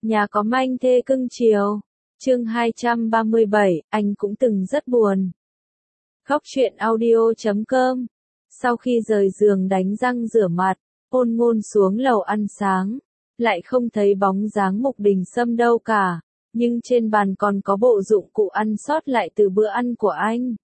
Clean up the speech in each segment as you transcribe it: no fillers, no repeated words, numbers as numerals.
Nhà có manh thê cưng chiều. Chương 237, anh cũng từng rất buồn. Khóc chuyện audio.com. Sau khi rời giường đánh răng rửa mặt, Ôn Ngôn xuống lầu ăn sáng, lại không thấy bóng dáng Mục Đình Sâm đâu cả, nhưng trên bàn còn có bộ dụng cụ ăn sót lại từ bữa ăn của anh.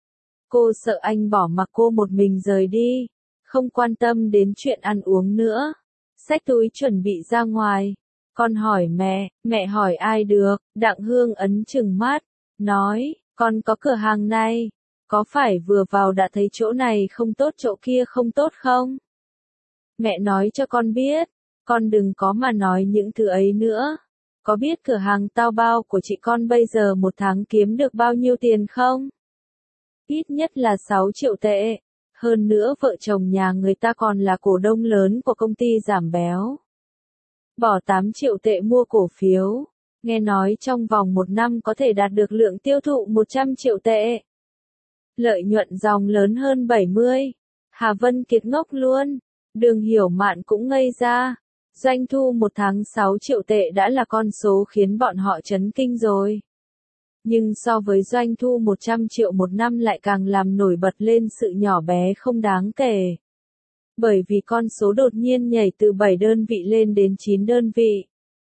Cô sợ anh bỏ mặc cô một mình rời đi, không quan tâm đến chuyện ăn uống nữa. Xách túi chuẩn bị ra ngoài. Con hỏi mẹ hỏi ai được? Đặng Hương Ấn trừng mắt, nói, con có cửa hàng này, có phải vừa vào đã thấy chỗ này không tốt chỗ kia không tốt không? Mẹ nói cho con biết, con đừng có mà nói những thứ ấy nữa. Có biết cửa hàng tao bao của chị con bây giờ một tháng kiếm được bao nhiêu tiền không? Ít nhất là 6 triệu tệ. Hơn nữa vợ chồng nhà người ta còn là cổ đông lớn của công ty giảm béo. Bỏ 8 triệu tệ mua cổ phiếu. Nghe nói trong vòng 1 năm có thể đạt được lượng tiêu thụ 100 triệu tệ. Lợi nhuận dòng lớn hơn 70. Hà Vân Kiệt ngốc luôn. Đường Hiểu Mạn cũng ngây ra. Doanh thu 1 tháng 6 triệu tệ đã là con số khiến bọn họ chấn kinh rồi. Nhưng so với doanh thu 100 triệu một năm lại càng làm nổi bật lên sự nhỏ bé không đáng kể. Bởi vì con số đột nhiên nhảy từ 7 đơn vị lên đến 9 đơn vị.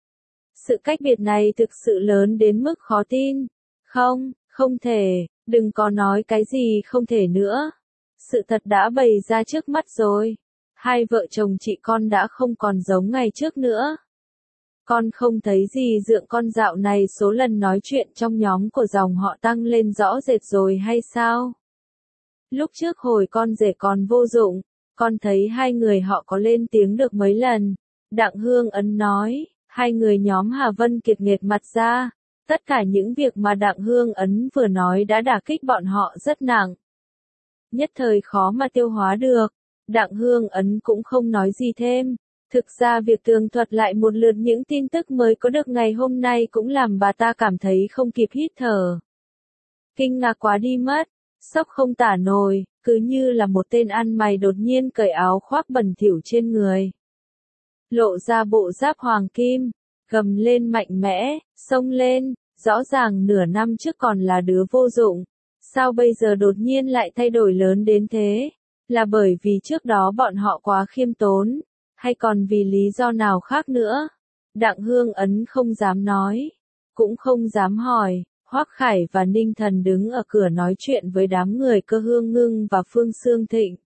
Sự cách biệt này thực sự lớn đến mức khó tin. Không thể, đừng có nói cái gì không thể nữa. Sự thật đã bày ra trước mắt rồi. Hai vợ chồng chị con đã không còn giống ngày trước nữa. Con không thấy gì dượng con dạo này số lần nói chuyện trong nhóm của dòng họ tăng lên rõ rệt rồi hay sao? Lúc trước hồi con rể còn vô dụng, con thấy hai người họ có lên tiếng được mấy lần. Đặng Hương Ấn nói, hai người nhóm Hà Vân Kiệt nghệt mặt ra. Tất cả những việc mà Đặng Hương Ấn vừa nói đã đả kích bọn họ rất nặng. Nhất thời khó mà tiêu hóa được. Đặng Hương Ấn cũng không nói gì thêm. Thực ra việc tường thuật lại một lượt những tin tức mới có được ngày hôm nay cũng làm bà ta cảm thấy không kịp hít thở. Kinh ngạc quá đi mất, sốc không tả nổi, cứ như là một tên ăn mày đột nhiên cởi áo khoác bẩn thỉu trên người. Lộ ra bộ giáp hoàng kim, gầm lên mạnh mẽ, xông lên, rõ ràng nửa năm trước còn là đứa vô dụng. Sao bây giờ đột nhiên lại thay đổi lớn đến thế? Là bởi vì trước đó bọn họ quá khiêm tốn, hay còn vì lý do nào khác nữa? Đặng Hương Ấn không dám nói, cũng không dám hỏi. Hoắc Khải và Ninh Thần đứng ở cửa nói chuyện với đám người Cơ Hương Ngưng và Phương Sương Thịnh.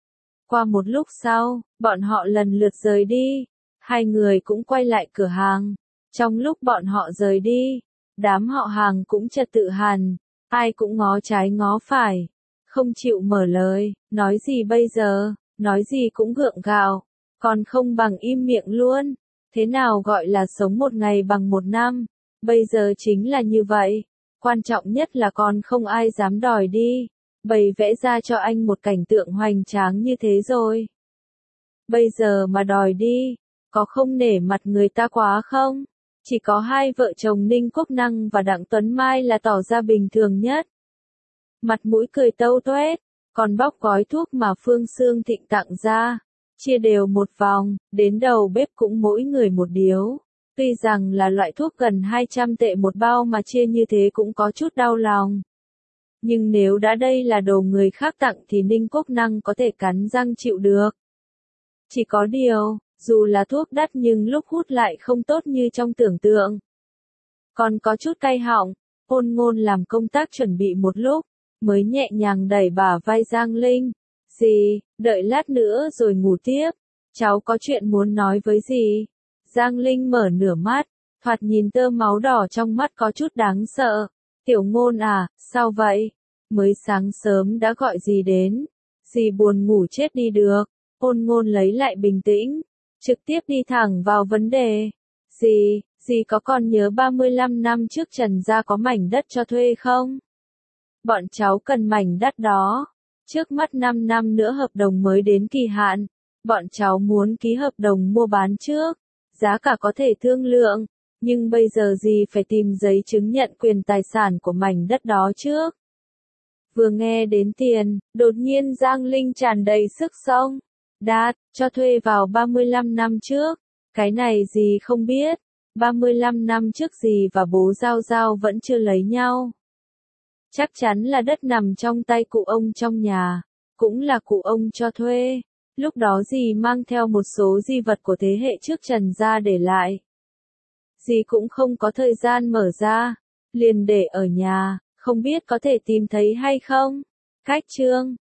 Qua một lúc sau, bọn họ lần lượt rời đi. Hai người cũng quay lại cửa hàng. Trong lúc bọn họ rời đi, đám họ hàng cũng trật tự hẳn, ai cũng ngó trái ngó phải, không chịu mở lời. Nói gì bây giờ, nói gì cũng gượng gạo, còn không bằng im miệng luôn. Thế nào gọi là sống một ngày bằng 1 năm, bây giờ chính là như vậy. Quan trọng nhất là còn không ai dám đòi đi, bày vẽ ra cho anh một cảnh tượng hoành tráng như thế rồi. Bây giờ mà đòi đi, có không nể mặt người ta quá không? Chỉ có hai vợ chồng Ninh Quốc Năng và Đặng Tuấn Mai là tỏ ra bình thường nhất. Mặt mũi cười tâu tuét, còn bóc gói thuốc mà Phương Sương Thịnh tặng ra, chia đều một vòng, đến đầu bếp cũng mỗi người một điếu. Tuy rằng là loại thuốc gần 200 tệ một bao mà chia như thế cũng có chút đau lòng. Nhưng nếu đã đây là đồ người khác tặng thì Ninh Quốc Năng có thể cắn răng chịu được. Chỉ có điều, dù là thuốc đắt nhưng lúc hút lại không tốt như trong tưởng tượng. Còn có chút cay họng, Ôn Ngôn làm công tác chuẩn bị một lúc, mới nhẹ nhàng đẩy bả vai Giang Linh. Dì, đợi lát nữa rồi ngủ tiếp, cháu có chuyện muốn nói với dì. Giang Linh mở nửa mắt, thoạt nhìn tơ máu đỏ trong mắt có chút đáng sợ. Tiểu Ngôn à, sao vậy? Mới sáng sớm đã gọi dì đến. Dì buồn ngủ chết đi được. Ôn Ngôn lấy lại bình tĩnh, trực tiếp đi thẳng vào vấn đề. Dì có còn nhớ 35 năm trước Trần gia có mảnh đất cho thuê không? Bọn cháu cần mảnh đất đó. Trước mắt 5 năm nữa hợp đồng mới đến kỳ hạn. Bọn cháu muốn ký hợp đồng mua bán trước. Giá cả có thể thương lượng, nhưng bây giờ dì phải tìm giấy chứng nhận quyền tài sản của mảnh đất đó trước. Vừa nghe đến tiền, đột nhiên Giang Linh tràn đầy sức sống. Cho thuê vào 35 năm trước. Cái này dì không biết. 35 năm trước dì và bố Giao Giao vẫn chưa lấy nhau. Chắc chắn là đất nằm trong tay cụ ông trong nhà, cũng là cụ ông cho thuê. Lúc đó dì mang theo một số di vật của thế hệ trước Trần gia để lại. Dì cũng không có thời gian mở ra, liền để ở nhà, không biết có thể tìm thấy hay không. Cách chương